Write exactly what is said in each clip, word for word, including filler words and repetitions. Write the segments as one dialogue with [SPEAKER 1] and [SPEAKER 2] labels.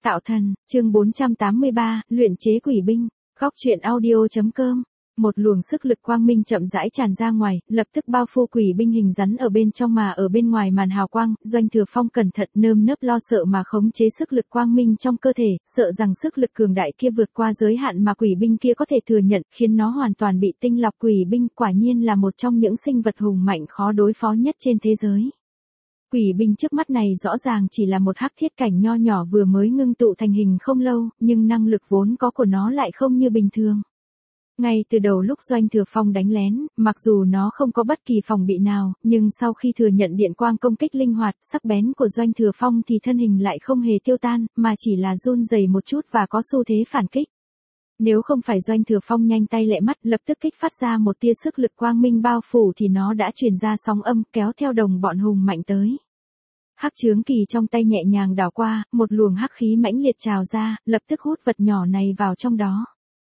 [SPEAKER 1] Tạo thần, chương bốn trăm tám mươi ba, luyện chế quỷ binh, góc truyện audio.com. Một luồng sức lực quang minh chậm rãi tràn ra ngoài, lập tức bao phủ quỷ binh hình rắn ở bên trong mà ở bên ngoài màn hào quang. Doanh Thừa Phong cẩn thận nơm nớp lo sợ mà khống chế sức lực quang minh trong cơ thể, sợ rằng sức lực cường đại kia vượt qua giới hạn mà quỷ binh kia có thể thừa nhận, khiến nó hoàn toàn bị tinh lọc. Quỷ binh quả nhiên là một trong những sinh vật hùng mạnh khó đối phó nhất trên thế giới. Quỷ binh trước mắt này rõ ràng chỉ là một hắc thiết cảnh nho nhỏ vừa mới ngưng tụ thành hình không lâu, nhưng năng lực vốn có của nó lại không như bình thường. Ngay từ đầu lúc Doanh Thừa Phong đánh lén, mặc dù nó không có bất kỳ phòng bị nào, nhưng sau khi thừa nhận điện quang công kích linh hoạt, sắc bén của Doanh Thừa Phong thì thân hình lại không hề tiêu tan, mà chỉ là run rẩy một chút và có xu thế phản kích. Nếu không phải Doanh Thừa Phong nhanh tay lẹ mắt lập tức kích phát ra một tia sức lực quang minh bao phủ thì nó đã truyền ra sóng âm kéo theo đồng bọn hùng mạnh tới. Hắc chướng kỳ trong tay nhẹ nhàng đảo qua, một luồng hắc khí mãnh liệt trào ra, lập tức hút vật nhỏ này vào trong đó.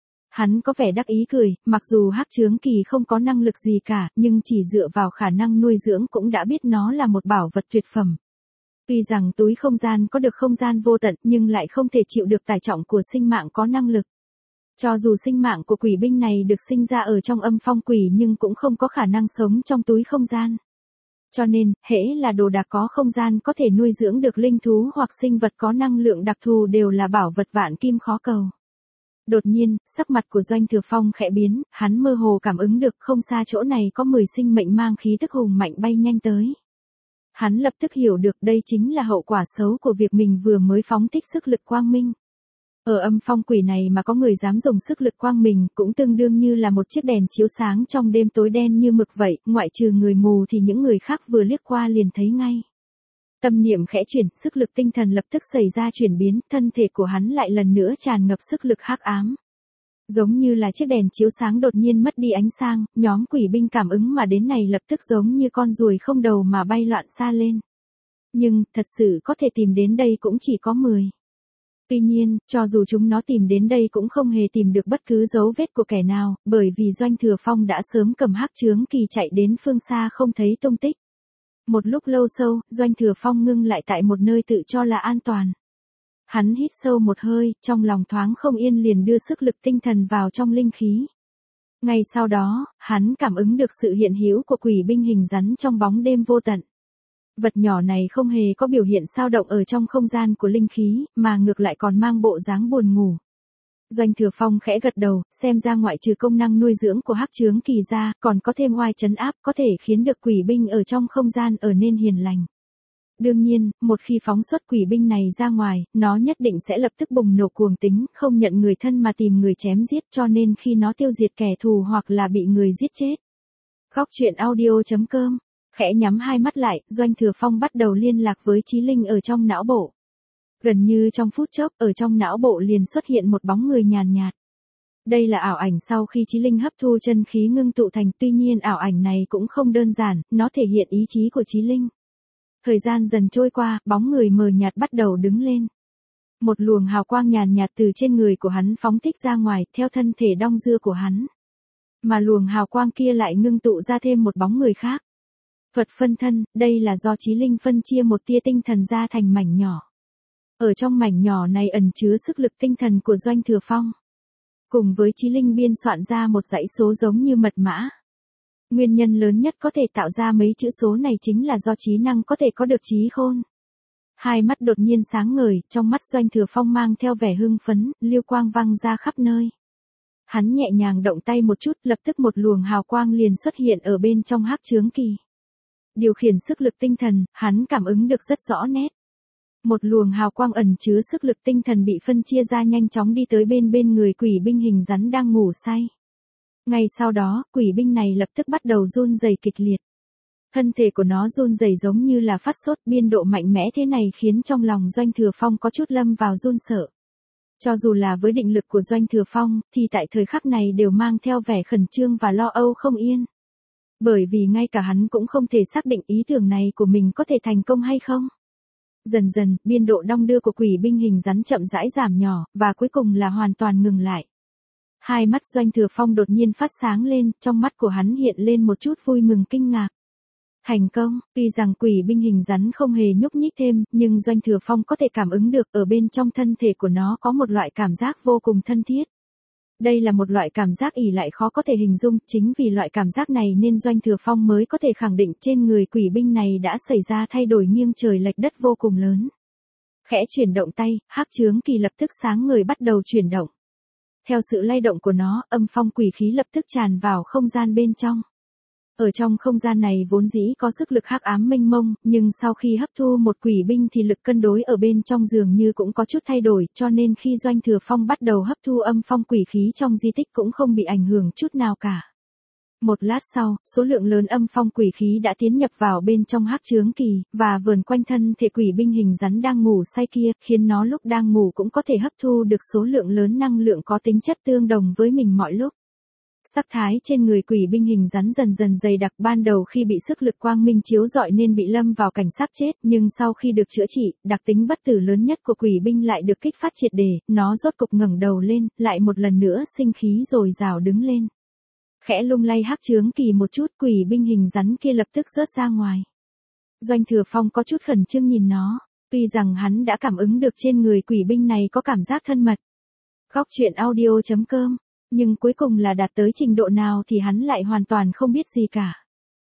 [SPEAKER 1] Hắn có vẻ đắc ý cười, mặc dù hắc chướng kỳ không có năng lực gì cả, nhưng chỉ dựa vào khả năng nuôi dưỡng cũng đã biết nó là một bảo vật tuyệt phẩm. Tuy rằng túi không gian có được không gian vô tận nhưng lại không thể chịu được tải trọng của sinh mạng có năng lực. Cho dù sinh mạng của quỷ binh này được sinh ra ở trong âm phong quỷ nhưng cũng không có khả năng sống trong túi không gian. Cho nên, hễ là đồ đạc có không gian có thể nuôi dưỡng được linh thú hoặc sinh vật có năng lượng đặc thù đều là bảo vật vạn kim khó cầu. Đột nhiên, sắc mặt của Doanh Thừa Phong khẽ biến, hắn mơ hồ cảm ứng được không xa chỗ này có mười sinh mệnh mang khí tức hùng mạnh bay nhanh tới. Hắn lập tức hiểu được đây chính là hậu quả xấu của việc mình vừa mới phóng thích sức lực quang minh. Ở âm phong quỷ này mà có người dám dùng sức lực quang mình cũng tương đương như là một chiếc đèn chiếu sáng trong đêm tối đen như mực vậy, ngoại trừ người mù thì những người khác vừa liếc qua liền thấy ngay. Tâm niệm khẽ chuyển, sức lực tinh thần lập tức xảy ra chuyển biến, thân thể của hắn lại lần nữa tràn ngập sức lực hắc ám. Giống như là chiếc đèn chiếu sáng đột nhiên mất đi ánh sáng, nhóm quỷ binh cảm ứng mà đến này lập tức giống như con ruồi không đầu mà bay loạn xa lên. Nhưng, thật sự có thể tìm đến đây cũng chỉ có mười. Tuy nhiên, cho dù chúng nó tìm đến đây cũng không hề tìm được bất cứ dấu vết của kẻ nào, bởi vì Doanh Thừa Phong đã sớm cầm hắc chướng kỳ chạy đến phương xa không thấy tung tích. Một lúc lâu sâu, Doanh Thừa Phong ngưng lại tại một nơi tự cho là an toàn. Hắn hít sâu một hơi, trong lòng thoáng không yên liền đưa sức lực tinh thần vào trong linh khí. Ngay sau đó, hắn cảm ứng được sự hiện hữu của quỷ binh hình rắn trong bóng đêm vô tận. Vật nhỏ này không hề có biểu hiện sao động ở trong không gian của linh khí, mà ngược lại còn mang bộ dáng buồn ngủ. Doanh Thừa Phong khẽ gật đầu, xem ra ngoại trừ công năng nuôi dưỡng của hắc chướng kỳ ra, còn có thêm oai trấn áp có thể khiến được quỷ binh ở trong không gian ở nên hiền lành. Đương nhiên, một khi phóng xuất quỷ binh này ra ngoài, nó nhất định sẽ lập tức bùng nổ cuồng tính, không nhận người thân mà tìm người chém giết, cho nên khi nó tiêu diệt kẻ thù hoặc là bị người giết chết. Góc truyện audio.com. Khẽ nhắm hai mắt lại, Doanh Thừa Phong bắt đầu liên lạc với trí linh ở trong não bộ. Gần như trong phút chốc, ở trong não bộ liền xuất hiện một bóng người nhàn nhạt. Đây là ảo ảnh sau khi trí linh hấp thu chân khí ngưng tụ thành, tuy nhiên ảo ảnh này cũng không đơn giản, nó thể hiện ý chí của trí linh. Thời gian dần trôi qua, bóng người mờ nhạt bắt đầu đứng lên. Một luồng hào quang nhàn nhạt từ trên người của hắn phóng thích ra ngoài, theo thân thể đong dưa của hắn. Mà luồng hào quang kia lại ngưng tụ ra thêm một bóng người khác. Thuật phân thân, đây là do trí linh phân chia một tia tinh thần ra thành mảnh nhỏ. Ở trong mảnh nhỏ này ẩn chứa sức lực tinh thần của Doanh Thừa Phong. Cùng với trí linh biên soạn ra một dãy số giống như mật mã. Nguyên nhân lớn nhất có thể tạo ra mấy chữ số này chính là do trí năng có thể có được trí khôn. Hai mắt đột nhiên sáng ngời, trong mắt Doanh Thừa Phong mang theo vẻ hưng phấn, lưu quang văng ra khắp nơi. Hắn nhẹ nhàng động tay một chút, lập tức một luồng hào quang liền xuất hiện ở bên trong hắc chướng kỳ. Điều khiển sức lực tinh thần, hắn cảm ứng được rất rõ nét. Một luồng hào quang ẩn chứa sức lực tinh thần bị phân chia ra nhanh chóng đi tới bên bên người quỷ binh hình rắn đang ngủ say. Ngay sau đó, quỷ binh này lập tức bắt đầu run rẩy kịch liệt. Thân thể của nó run rẩy giống như là phát sốt, biên độ mạnh mẽ thế này khiến trong lòng Doanh Thừa Phong có chút lâm vào run sợ. Cho dù là với định lực của Doanh Thừa Phong, thì tại thời khắc này đều mang theo vẻ khẩn trương và lo âu không yên. Bởi vì ngay cả hắn cũng không thể xác định ý tưởng này của mình có thể thành công hay không. Dần dần, biên độ đong đưa của quỷ binh hình rắn chậm rãi giảm nhỏ, và cuối cùng là hoàn toàn ngừng lại. Hai mắt Doanh Thừa Phong đột nhiên phát sáng lên, trong mắt của hắn hiện lên một chút vui mừng kinh ngạc. Thành công, tuy rằng quỷ binh hình rắn không hề nhúc nhích thêm, nhưng Doanh Thừa Phong có thể cảm ứng được ở bên trong thân thể của nó có một loại cảm giác vô cùng thân thiết. Đây là một loại cảm giác ỷ lại khó có thể hình dung, chính vì loại cảm giác này nên Doanh Thừa Phong mới có thể khẳng định trên người quỷ binh này đã xảy ra thay đổi nghiêng trời lệch đất vô cùng lớn. Khẽ chuyển động tay, hắc chướng kỳ lập tức sáng ngời bắt đầu chuyển động. Theo sự lay động của nó, âm phong quỷ khí lập tức tràn vào không gian bên trong. Ở trong không gian này vốn dĩ có sức lực hắc ám mênh mông, nhưng sau khi hấp thu một quỷ binh thì lực cân đối ở bên trong dường như cũng có chút thay đổi, cho nên khi Doanh Thừa Phong bắt đầu hấp thu âm phong quỷ khí trong di tích cũng không bị ảnh hưởng chút nào cả. Một lát sau, số lượng lớn âm phong quỷ khí đã tiến nhập vào bên trong hắc chướng kỳ, và vờn quanh thân thể quỷ binh hình rắn đang ngủ say kia, khiến nó lúc đang ngủ cũng có thể hấp thu được số lượng lớn năng lượng có tính chất tương đồng với mình mọi lúc. Sắc thái trên người quỷ binh hình rắn dần dần dày đặc, ban đầu khi bị sức lực quang minh chiếu rọi nên bị lâm vào cảnh sắp chết, nhưng sau khi được chữa trị, đặc tính bất tử lớn nhất của quỷ binh lại được kích phát triệt để, nó rốt cục ngẩng đầu lên, lại một lần nữa sinh khí rồi rào đứng lên. Khẽ lung lay hắc chướng kỳ một chút, quỷ binh hình rắn kia lập tức rớt ra ngoài. Doanh Thừa Phong có chút khẩn trương nhìn nó, tuy rằng hắn đã cảm ứng được trên người quỷ binh này có cảm giác thân mật. Góc truyện audio chấm com, nhưng cuối cùng là đạt tới trình độ nào thì hắn lại hoàn toàn không biết gì cả.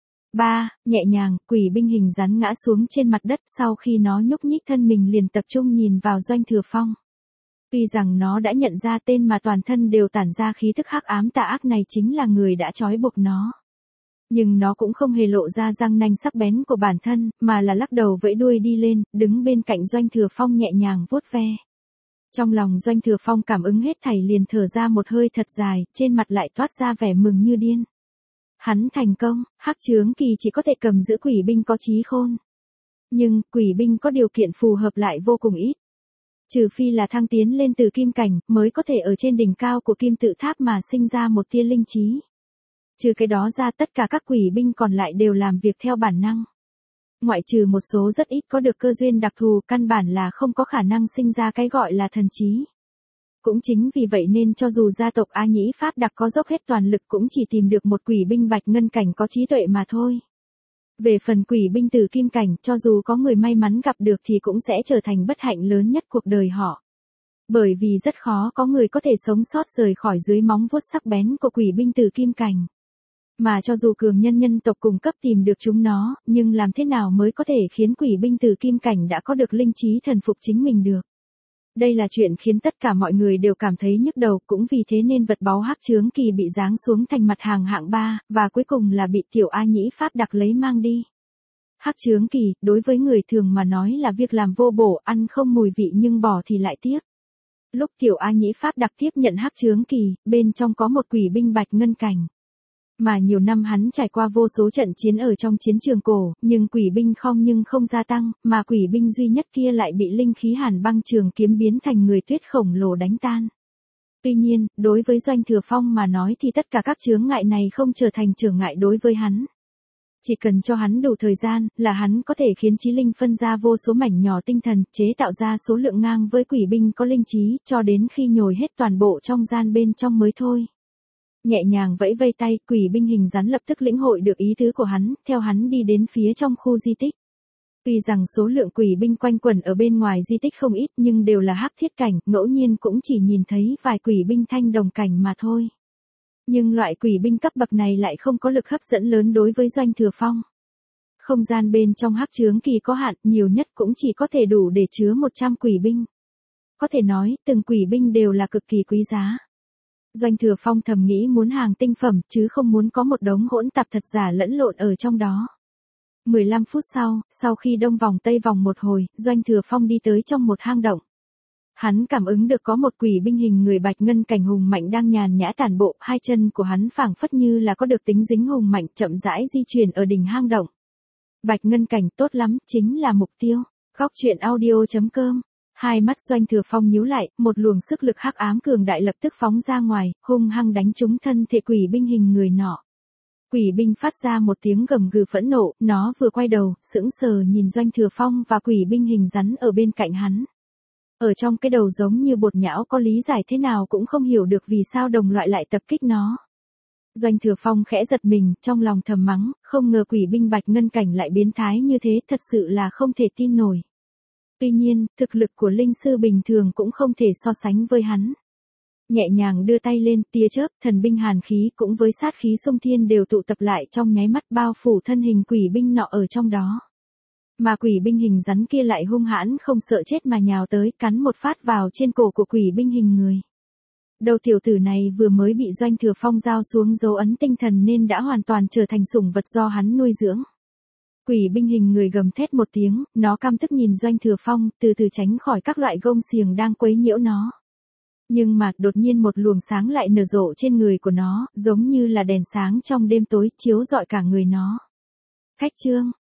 [SPEAKER 1] ba. Nhẹ nhàng, quỷ binh hình rắn ngã xuống trên mặt đất, sau khi nó nhúc nhích thân mình liền tập trung nhìn vào Doanh Thừa Phong. Tuy rằng nó đã nhận ra tên mà toàn thân đều tản ra khí thức hắc ám tà ác này chính là người đã trói buộc nó. Nhưng nó cũng không hề lộ ra răng nanh sắc bén của bản thân, mà là lắc đầu vẫy đuôi đi lên, đứng bên cạnh Doanh Thừa Phong nhẹ nhàng vuốt ve. Trong lòng Doanh Thừa Phong cảm ứng hết thảy liền thở ra một hơi thật dài, trên mặt lại toát ra vẻ mừng như điên. Hắn thành công, hắc chướng kỳ chỉ có thể cầm giữ quỷ binh có trí khôn. Nhưng, quỷ binh có điều kiện phù hợp lại vô cùng ít. Trừ phi là thăng tiến lên từ kim cảnh, mới có thể ở trên đỉnh cao của kim tự tháp mà sinh ra một tia linh trí. Trừ cái đó ra tất cả các quỷ binh còn lại đều làm việc theo bản năng. Ngoại trừ một số rất ít có được cơ duyên đặc thù, căn bản là không có khả năng sinh ra cái gọi là thần trí. Cũng chính vì vậy nên cho dù gia tộc A Nhĩ Pháp Đặc có dốc hết toàn lực cũng chỉ tìm được một quỷ binh bạch ngân cảnh có trí tuệ mà thôi. Về phần quỷ binh tử kim cảnh, cho dù có người may mắn gặp được thì cũng sẽ trở thành bất hạnh lớn nhất cuộc đời họ. Bởi vì rất khó có người có thể sống sót rời khỏi dưới móng vuốt sắc bén của quỷ binh tử kim cảnh. Mà cho dù cường nhân nhân tộc cung cấp tìm được chúng nó, nhưng làm thế nào mới có thể khiến quỷ binh tử kim cảnh đã có được linh trí thần phục chính mình được? Đây là chuyện khiến tất cả mọi người đều cảm thấy nhức đầu, cũng vì thế nên vật báu hắc chướng kỳ bị giáng xuống thành mặt hàng hạng ba, và cuối cùng là bị tiểu A Nhĩ Pháp Đặc lấy mang đi. Hắc chướng kỳ, đối với người thường mà nói là việc làm vô bổ, ăn không mùi vị nhưng bỏ thì lại tiếc. Lúc tiểu A Nhĩ Pháp Đặc tiếp nhận hắc chướng kỳ, bên trong có một quỷ binh bạch ngân cảnh. Mà nhiều năm hắn trải qua vô số trận chiến ở trong chiến trường cổ, nhưng quỷ binh không nhưng không gia tăng, mà quỷ binh duy nhất kia lại bị linh khí hàn băng trường kiếm biến thành người tuyết khổng lồ đánh tan. Tuy nhiên, đối với Doanh Thừa Phong mà nói thì tất cả các chướng ngại này không trở thành trở ngại đối với hắn. Chỉ cần cho hắn đủ thời gian, là hắn có thể khiến chí linh phân ra vô số mảnh nhỏ tinh thần, chế tạo ra số lượng ngang với quỷ binh có linh trí, cho đến khi nhồi hết toàn bộ trong gian bên trong mới thôi. Nhẹ nhàng vẫy vây tay, quỷ binh hình rắn lập tức lĩnh hội được ý tứ của hắn, theo hắn đi đến phía trong khu di tích. Tuy rằng số lượng quỷ binh quanh quẩn ở bên ngoài di tích không ít nhưng đều là hắc thiết cảnh, ngẫu nhiên cũng chỉ nhìn thấy vài quỷ binh thanh đồng cảnh mà thôi. Nhưng loại quỷ binh cấp bậc này lại không có lực hấp dẫn lớn đối với Doanh Thừa Phong. Không gian bên trong hắc chướng kỳ có hạn, nhiều nhất cũng chỉ có thể đủ để chứa một trăm quỷ binh. Có thể nói, từng quỷ binh đều là cực kỳ quý giá. Doanh Thừa Phong thầm nghĩ muốn hàng tinh phẩm, chứ không muốn có một đống hỗn tạp thật giả lẫn lộn ở trong đó. mười lăm phút sau, sau khi đông vòng tây vòng một hồi, Doanh Thừa Phong đi tới trong một hang động. Hắn cảm ứng được có một quỷ binh hình người bạch ngân cảnh hùng mạnh đang nhàn nhã tản bộ, hai chân của hắn phảng phất như là có được tính dính hùng mạnh, chậm rãi di chuyển ở đỉnh hang động. Bạch ngân cảnh tốt lắm, chính là mục tiêu. Góc truyện audio chấm com. Hai mắt Doanh Thừa Phong nhíu lại, một luồng sức lực hắc ám cường đại lập tức phóng ra ngoài, hung hăng đánh trúng thân thể quỷ binh hình người nọ. Quỷ binh phát ra một tiếng gầm gừ phẫn nộ, nó vừa quay đầu, sững sờ nhìn Doanh Thừa Phong và quỷ binh hình rắn ở bên cạnh hắn. Ở trong cái đầu giống như bột nhão có lý giải thế nào cũng không hiểu được vì sao đồng loại lại tập kích nó. Doanh Thừa Phong khẽ giật mình, trong lòng thầm mắng, không ngờ quỷ binh Bạch Ngân Cảnh lại biến thái như thế, thật sự là không thể tin nổi. Tuy nhiên, thực lực của linh sư bình thường cũng không thể so sánh với hắn. Nhẹ nhàng đưa tay lên, tia chớp, thần binh hàn khí cũng với sát khí xung thiên đều tụ tập lại trong nháy mắt bao phủ thân hình quỷ binh nọ ở trong đó. Mà quỷ binh hình rắn kia lại hung hãn không sợ chết mà nhào tới, cắn một phát vào trên cổ của quỷ binh hình người. Đầu tiểu tử này vừa mới bị Doanh Thừa Phong giao xuống dấu ấn tinh thần nên đã hoàn toàn trở thành sủng vật do hắn nuôi dưỡng. Quỷ binh hình người gầm thét một tiếng, nó căm tức nhìn Doanh Thừa Phong, từ từ tránh khỏi các loại gông xiềng đang quấy nhiễu nó. Nhưng mà, đột nhiên một luồng sáng lại nở rộ trên người của nó, giống như là đèn sáng trong đêm tối, chiếu rọi cả người nó. Khách trương,